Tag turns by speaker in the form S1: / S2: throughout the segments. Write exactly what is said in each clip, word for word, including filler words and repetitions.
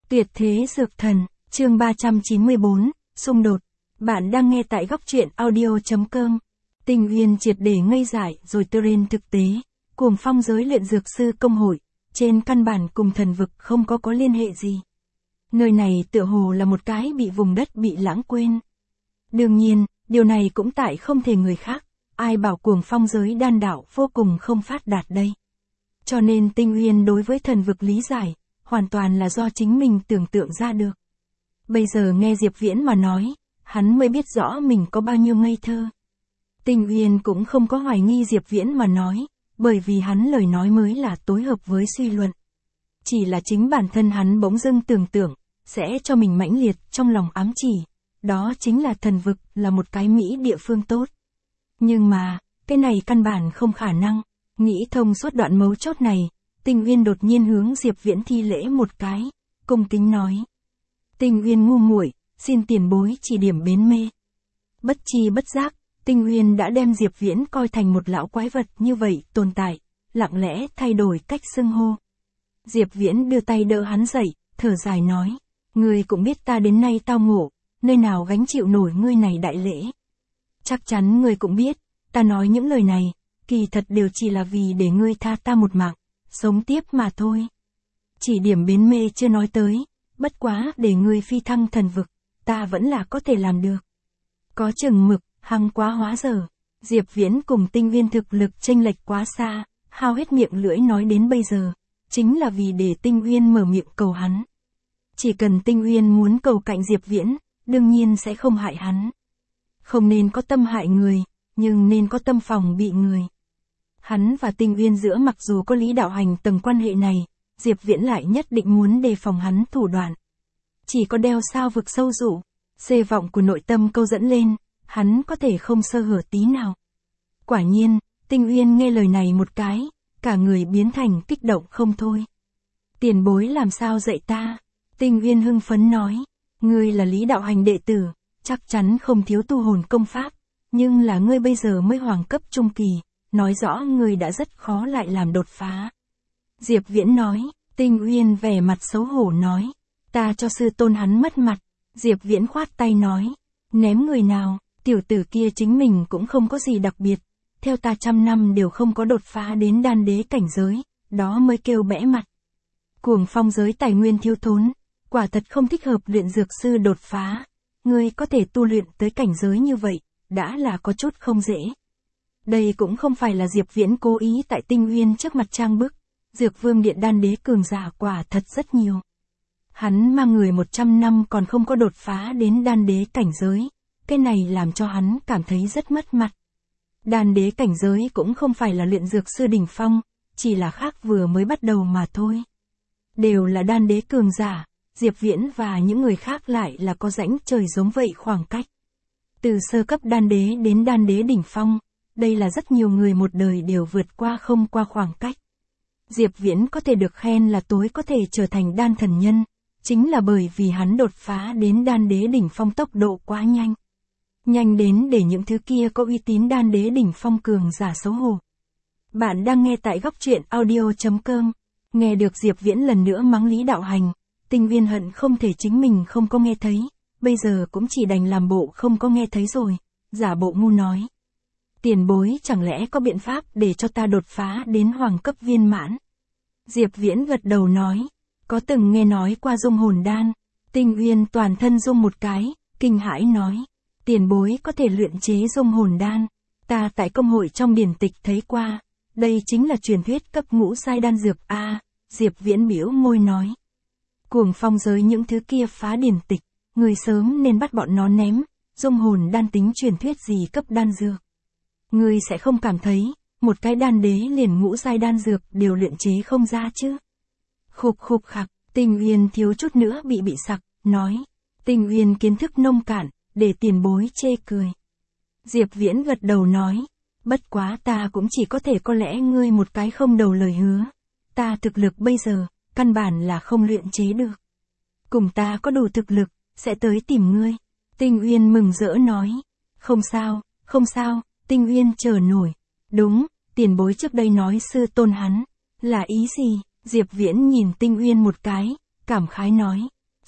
S1: Tuyệt thế dược thần, chương ba trăm chín mươi bốn, xung đột. Bạn đang nghe tại góc truyện audio.com. Tinh Uyên triệt để ngây dại rồi tơ rên thực tế. Cuồng phong giới luyện dược sư công hội, trên căn bản cùng thần vực không có có liên hệ gì. Nơi này tựa hồ là một cái bị vùng đất bị lãng quên. Đương nhiên, điều này cũng tại không thể người khác, ai bảo cuồng phong giới đan đạo vô cùng không phát đạt đây. Cho nên Tinh Uyên đối với thần vực lý giải, hoàn toàn là do chính mình tưởng tượng ra được. Bây giờ nghe Diệp Viễn mà nói, hắn mới biết rõ mình có bao nhiêu ngây thơ. Tinh Uyên cũng không có hoài nghi Diệp Viễn mà nói, bởi vì hắn lời nói mới là tối hợp với suy luận. Chỉ là chính bản thân hắn bỗng dưng tưởng tượng, sẽ cho mình mãnh liệt trong lòng ám chỉ, đó chính là thần vực là một cái Mỹ địa phương tốt. Nhưng mà, cái này căn bản không khả năng, nghĩ thông suốt đoạn mấu chốt này, Tinh Uyên đột nhiên hướng Diệp Viễn thi lễ một cái, cung kính nói. Tinh Uyên ngu muội, xin tiền bối chỉ điểm bến mê. Bất chi bất giác, Tinh Uyên đã đem Diệp Viễn coi thành một lão quái vật như vậy tồn tại, lặng lẽ thay đổi cách xưng hô. Diệp Viễn đưa tay đỡ hắn dậy, thở dài nói, ngươi cũng biết ta đến nay tao ngộ, nơi nào gánh chịu nổi ngươi này đại lễ. Chắc chắn ngươi cũng biết, ta nói những lời này, kỳ thật đều chỉ là vì để ngươi tha ta một mạng, sống tiếp mà thôi. Chỉ điểm bến mê chưa nói tới, bất quá để ngươi phi thăng thần vực, ta vẫn là có thể làm được. Có chừng mực, hăng quá hóa dở, Diệp Viễn cùng Tinh Uyên thực lực chênh lệch quá xa, hao hết miệng lưỡi nói đến bây giờ, chính là vì để Tinh Uyên mở miệng cầu hắn. Chỉ cần Tinh Uyên muốn cầu cạnh Diệp Viễn, đương nhiên sẽ không hại hắn. Không nên có tâm hại người, nhưng nên có tâm phòng bị người. Hắn và Tinh Uyên giữa mặc dù có lý đạo hành tầng quan hệ này, Diệp Viễn lại nhất định muốn đề phòng hắn thủ đoạn. Chỉ có đeo sao vực sâu dụ, xê vọng của nội tâm câu dẫn lên, hắn có thể không sơ hở tí nào. Quả nhiên, Tinh Uyên nghe lời này một cái, cả người biến thành kích động không thôi. Tiền bối làm sao dạy ta? Tinh Uyên hưng phấn nói, ngươi là lý đạo hành đệ tử, chắc chắn không thiếu tu hồn công pháp, nhưng là ngươi bây giờ mới hoàng cấp trung kỳ, nói rõ ngươi đã rất khó lại làm đột phá. Diệp Viễn nói, Tinh Uyên vẻ mặt xấu hổ nói, ta cho sư tôn hắn mất mặt. Diệp Viễn khoát tay nói, ném người nào, tiểu tử kia chính mình cũng không có gì đặc biệt, theo ta trăm năm đều không có đột phá đến đan đế cảnh giới, đó mới kêu bẽ mặt. Cuồng phong giới tài nguyên thiếu thốn, quả thật không thích hợp luyện dược sư đột phá, ngươi có thể tu luyện tới cảnh giới như vậy, đã là có chút không dễ. Đây cũng không phải là Diệp Viễn cố ý tại Tinh Uyên trước mặt trang bức, Dược Vương Điện đan đế cường giả quả thật rất nhiều. Hắn mang người một trăm năm còn không có đột phá đến đan đế cảnh giới, cái này làm cho hắn cảm thấy rất mất mặt. Đan đế cảnh giới cũng không phải là luyện dược sư đỉnh phong, chỉ là khác vừa mới bắt đầu mà thôi. Đều là đan đế cường giả, Diệp Viễn và những người khác lại là có rãnh trời giống vậy khoảng cách. Từ sơ cấp đan đế đến đan đế đỉnh phong, đây là rất nhiều người một đời đều vượt qua không qua khoảng cách. Diệp Viễn có thể được khen là tối có thể trở thành đan thần nhân, chính là bởi vì hắn đột phá đến đan đế đỉnh phong tốc độ quá nhanh. Nhanh đến để những thứ kia có uy tín đan đế đỉnh phong cường giả xấu hổ. Bạn đang nghe tại góc truyện audio.com. Nghe được Diệp Viễn lần nữa mắng lý đạo hành, Tinh Uyên hận không thể chính mình không có nghe thấy, bây giờ cũng chỉ đành làm bộ không có nghe thấy rồi, giả bộ ngu nói. Tiền bối chẳng lẽ có biện pháp để cho ta đột phá đến hoàng cấp viên mãn? Diệp Viễn gật đầu nói, có từng nghe nói qua dung hồn đan. Tinh Uyên toàn thân rung một cái, kinh hãi nói, tiền bối có thể luyện chế dung hồn đan, ta tại công hội trong điển tịch thấy qua, đây chính là truyền thuyết cấp ngũ giai đan dược a. À, Diệp Viễn biểu môi nói, cuồng phong giới những thứ kia phá điển tịch, người sớm nên bắt bọn nó ném, dung hồn đan tính truyền thuyết gì cấp đan dược. Ngươi sẽ không cảm thấy, một cái đan đế liền ngũ giai đan dược đều luyện chế không ra chứ. Khục khục khặc, Tinh Uyên thiếu chút nữa bị bị sặc, nói, Tinh Uyên kiến thức nông cạn, để tiền bối chê cười. Diệp Viễn gật đầu nói, bất quá ta cũng chỉ có thể có lẽ ngươi một cái không đầu lời hứa. Ta thực lực bây giờ, căn bản là không luyện chế được. Cùng ta có đủ thực lực, sẽ tới tìm ngươi. Tinh Uyên mừng rỡ nói, không sao, không sao, Tinh Uyên chờ nổi. Đúng, tiền bối trước đây nói sư tôn hắn, là ý gì? Diệp Viễn nhìn Tinh Uyên một cái, cảm khái nói,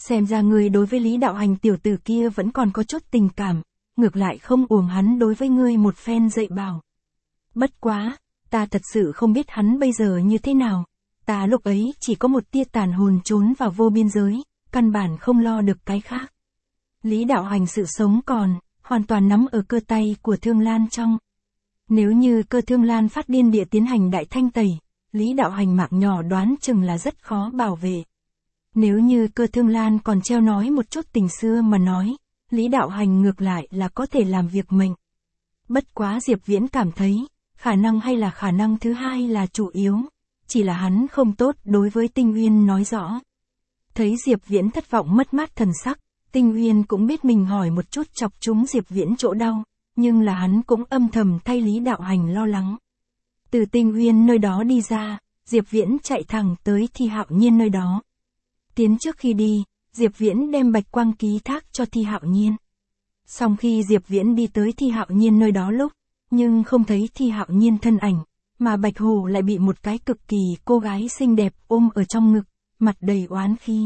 S1: Xem ra ngươi đối với Lý Đạo Hành tiểu tử kia vẫn còn có chút tình cảm, ngược lại không uổng hắn đối với ngươi một phen dạy bảo. Bất quá, ta thật sự không biết hắn bây giờ như thế nào, ta lúc ấy chỉ có một tia tàn hồn trốn vào vô biên giới, căn bản không lo được cái khác. Lý Đạo Hành sự sống còn, hoàn toàn nắm ở cơ tay của Thương Lan trong. Nếu như cơ Thương Lan phát điên địa tiến hành đại thanh tẩy, Lý Đạo Hành mạng nhỏ đoán chừng là rất khó bảo vệ. Nếu như cơ Thương Lan còn treo nói một chút tình xưa mà nói, Lý Đạo Hành ngược lại là có thể làm việc mình. Bất quá Diệp Viễn cảm thấy, khả năng hay là khả năng thứ hai là chủ yếu, chỉ là hắn không tốt đối với Tinh Uyên nói rõ. Thấy Diệp Viễn thất vọng mất mát thần sắc, Tinh Uyên cũng biết mình hỏi một chút chọc trúng Diệp Viễn chỗ đau, nhưng là hắn cũng âm thầm thay Lý Đạo Hành lo lắng. Từ Tinh Uyên nơi đó đi ra, Diệp Viễn chạy thẳng tới Thi Hạo Nhiên nơi đó. Tiến trước khi đi, Diệp Viễn đem bạch quang ký thác cho Thi Hạo Nhiên. Sau khi Diệp Viễn đi tới Thi Hạo Nhiên nơi đó lúc, nhưng không thấy Thi Hạo Nhiên thân ảnh, mà Bạch Hồ lại bị một cái cực kỳ cô gái xinh đẹp ôm ở trong ngực, mặt đầy oán khí.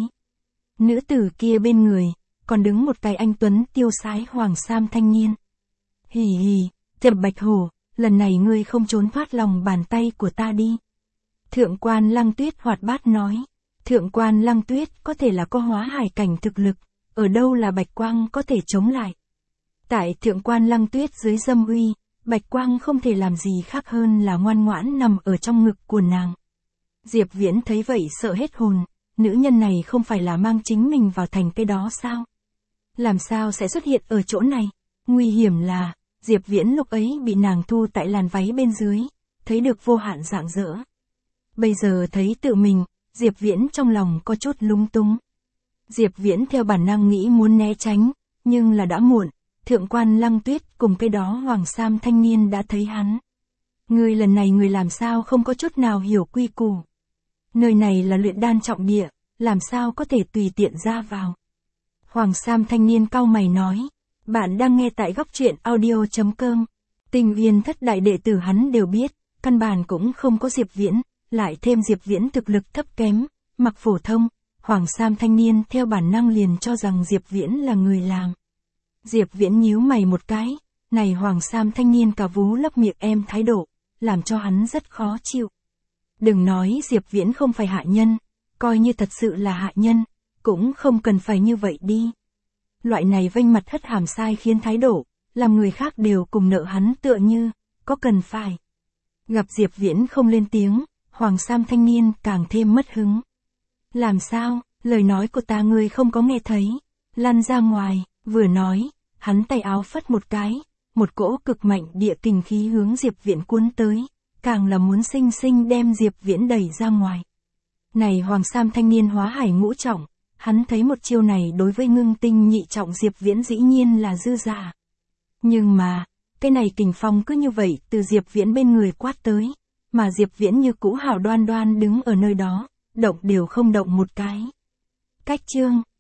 S1: Nữ tử kia bên người, còn đứng một cái anh tuấn tiêu sái hoàng sam thanh niên. Hì hì, Thập Bạch Hồ, lần này ngươi không trốn thoát lòng bàn tay của ta đi. Thượng quan Lăng Tuyết hoạt bát nói. Thượng quan Lăng Tuyết có thể là có hóa hải cảnh thực lực, ở đâu là Bạch Quang có thể chống lại. Tại Thượng quan Lăng Tuyết dưới dâm uy, Bạch Quang không thể làm gì khác hơn là ngoan ngoãn nằm ở trong ngực của nàng. Diệp Viễn thấy vậy sợ hết hồn, nữ nhân này không phải là mang chính mình vào thành cái đó sao? Làm sao sẽ xuất hiện ở chỗ này? Nguy hiểm là, Diệp Viễn lúc ấy bị nàng thu tại làn váy bên dưới, thấy được vô hạn rạng rỡ. Bây giờ thấy tự mình, Diệp Viễn trong lòng có chút lung túng. Diệp Viễn theo bản năng nghĩ muốn né tránh, nhưng là đã muộn, Thượng quan Lăng Tuyết cùng cái đó hoàng sam thanh niên đã thấy hắn. Người lần này người làm sao không có chút nào hiểu quy củ. Nơi này là luyện đan trọng địa, làm sao có thể tùy tiện ra vào. Hoàng sam thanh niên cau mày nói, bạn đang nghe tại góc truyện audio chấm com. Tình Uyên thất đại đệ tử hắn đều biết, căn bản cũng không có Diệp Viễn, lại thêm Diệp Viễn thực lực thấp kém, mặc phổ thông, Hoàng sam thanh niên theo bản năng liền cho rằng Diệp Viễn là người làm. Diệp Viễn nhíu mày một cái, này Hoàng sam thanh niên cả vú lấp miệng em thái độ, làm cho hắn rất khó chịu. Đừng nói Diệp Viễn không phải hạ nhân, coi như thật sự là hạ nhân, cũng không cần phải như vậy đi. Loại này vênh mặt hất hàm sai khiến thái độ, làm người khác đều cùng nợ hắn tựa như, có cần phải. Gặp Diệp Viễn không lên tiếng, Hoàng sam thanh niên càng thêm mất hứng. Làm sao, lời nói của ta ngươi không có nghe thấy, lăn ra ngoài, vừa nói, hắn tay áo phất một cái, một cỗ cực mạnh địa kình khí hướng Diệp Viễn cuốn tới, càng là muốn sinh sinh đem Diệp Viễn đẩy ra ngoài. Này Hoàng sam thanh niên hóa hải ngũ trọng, hắn thấy một chiêu này đối với ngưng tinh nhị trọng Diệp Viễn dĩ nhiên là dư giả. Nhưng mà, cái này kình phong cứ như vậy từ Diệp Viễn bên người quát tới, mà Diệp Viễn như cũ hảo đoan đoan đứng ở nơi đó, động đều không động một cái. Cách chương